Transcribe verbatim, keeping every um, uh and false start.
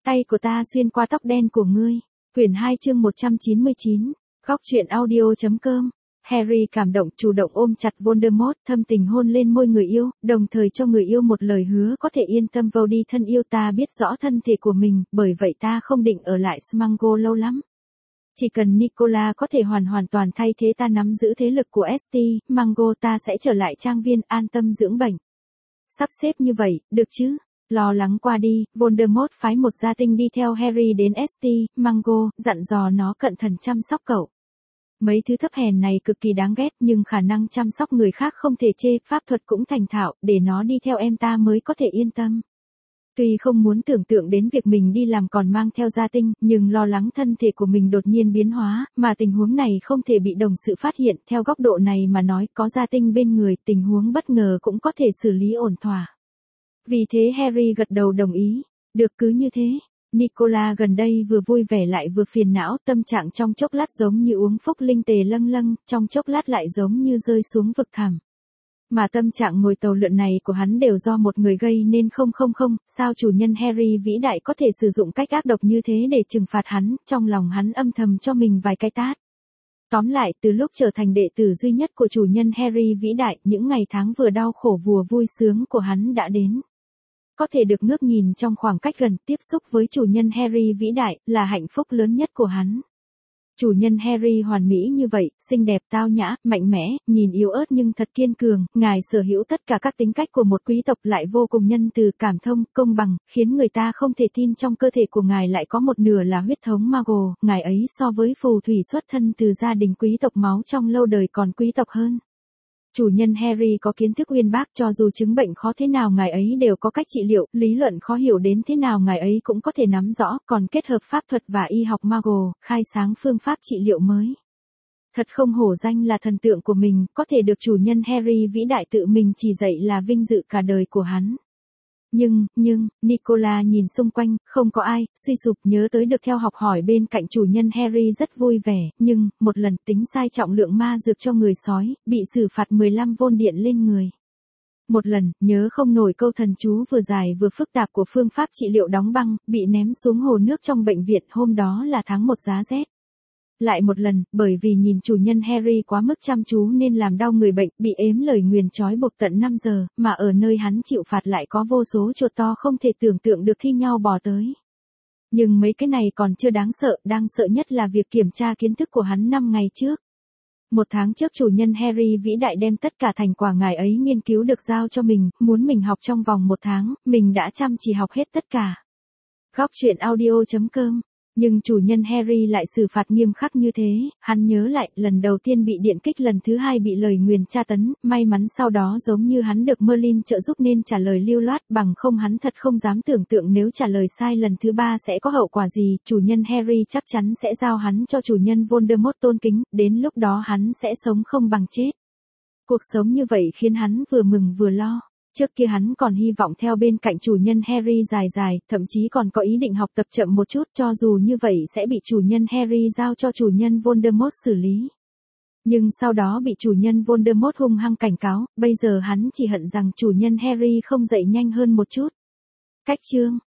Tay của ta xuyên qua tóc đen của ngươi. Quyển hai chương một trăm chín mươi chín. Góc truyện audio chấm com. Harry cảm động chủ động ôm chặt Voldemort, thâm tình hôn lên môi người yêu, đồng thời cho người yêu một lời hứa có thể yên tâm vào đi thân yêu, ta biết rõ thân thể của mình, bởi vậy ta không định ở lại Smango lâu lắm. Chỉ cần Nicola có thể hoàn hoàn toàn thay thế ta nắm giữ thế lực của ét tê, Mango ta sẽ trở lại trang viên an tâm dưỡng bệnh. Sắp xếp như vậy, được chứ? Lo lắng qua đi, Voldemort phái một gia tinh đi theo Harry đến ét tê, Mango, dặn dò nó cẩn thận chăm sóc cậu. Mấy thứ thấp hèn này cực kỳ đáng ghét nhưng khả năng chăm sóc người khác không thể chê, pháp thuật cũng thành thạo, để nó đi theo em ta mới có thể yên tâm. Tuy không muốn tưởng tượng đến việc mình đi làm còn mang theo gia tinh, nhưng lo lắng thân thể của mình đột nhiên biến hóa, mà tình huống này không thể bị đồng sự phát hiện, theo góc độ này mà nói có gia tinh bên người, tình huống bất ngờ cũng có thể xử lý ổn thỏa. Vì thế Harry gật đầu đồng ý, được cứ như thế. Nicola gần đây vừa vui vẻ lại vừa phiền não, tâm trạng trong chốc lát giống như uống phúc linh tề lâng lâng, trong chốc lát lại giống như rơi xuống vực thẳm. Mà tâm trạng ngồi tàu lượn này của hắn đều do một người gây nên không không không, sao chủ nhân Harry vĩ đại có thể sử dụng cách ác độc như thế để trừng phạt hắn, trong lòng hắn âm thầm cho mình vài cái tát. Tóm lại, từ lúc trở thành đệ tử duy nhất của chủ nhân Harry vĩ đại, những ngày tháng vừa đau khổ vừa vui sướng của hắn đã đến. Có thể được ngước nhìn trong khoảng cách gần, tiếp xúc với chủ nhân Harry vĩ đại, là hạnh phúc lớn nhất của hắn. Chủ nhân Harry hoàn mỹ như vậy, xinh đẹp, tao nhã, mạnh mẽ, nhìn yếu ớt nhưng thật kiên cường, ngài sở hữu tất cả các tính cách của một quý tộc, lại vô cùng nhân từ, cảm thông, công bằng, khiến người ta không thể tin trong cơ thể của ngài lại có một nửa là huyết thống Mago, ngài ấy so với phù thủy xuất thân từ gia đình quý tộc máu trong lâu đời còn quý tộc hơn. Chủ nhân Harry có kiến thức uyên bác, cho dù chứng bệnh khó thế nào ngài ấy đều có cách trị liệu, lý luận khó hiểu đến thế nào ngài ấy cũng có thể nắm rõ, còn kết hợp pháp thuật và y học Mago, khai sáng phương pháp trị liệu mới. Thật không hổ danh là thần tượng của mình, có thể được chủ nhân Harry vĩ đại tự mình chỉ dạy là vinh dự cả đời của hắn. Nhưng, nhưng, Nicola nhìn xung quanh, không có ai, suy sụp, nhớ tới được theo học hỏi bên cạnh chủ nhân Harry rất vui vẻ, nhưng, một lần tính sai trọng lượng ma dược cho người sói, bị xử phạt mười lăm vôn điện lên người. Một lần, nhớ không nổi câu thần chú vừa dài vừa phức tạp của phương pháp trị liệu đóng băng, bị ném xuống hồ nước trong bệnh viện, hôm đó là tháng một giá rét. Lại một lần, bởi vì nhìn chủ nhân Harry quá mức chăm chú nên làm đau người bệnh, bị ếm lời nguyền trói buộc tận năm giờ, mà ở nơi hắn chịu phạt lại có vô số chuột to không thể tưởng tượng được thi nhau bò tới. Nhưng mấy cái này còn chưa đáng sợ, đáng sợ nhất là việc kiểm tra kiến thức của hắn năm ngày trước. Một tháng trước chủ nhân Harry vĩ đại đem tất cả thành quả ngài ấy nghiên cứu được giao cho mình, muốn mình học trong vòng một tháng, mình đã chăm chỉ học hết tất cả. Góc truyện audio chấm com. Nhưng chủ nhân Harry lại xử phạt nghiêm khắc như thế, hắn nhớ lại, lần đầu tiên bị điện kích, lần thứ hai bị lời nguyền tra tấn, may mắn sau đó giống như hắn được Merlin trợ giúp nên trả lời lưu loát, bằng không hắn thật không dám tưởng tượng nếu trả lời sai lần thứ ba sẽ có hậu quả gì, chủ nhân Harry chắc chắn sẽ giao hắn cho chủ nhân Voldemort tôn kính, đến lúc đó hắn sẽ sống không bằng chết. Cuộc sống như vậy khiến hắn vừa mừng vừa lo. Trước kia hắn còn hy vọng theo bên cạnh chủ nhân Harry dài dài, thậm chí còn có ý định học tập chậm một chút, cho dù như vậy sẽ bị chủ nhân Harry giao cho chủ nhân Voldemort xử lý. Nhưng sau đó bị chủ nhân Voldemort hung hăng cảnh cáo, bây giờ hắn chỉ hận rằng chủ nhân Harry không dạy nhanh hơn một chút. Cách chương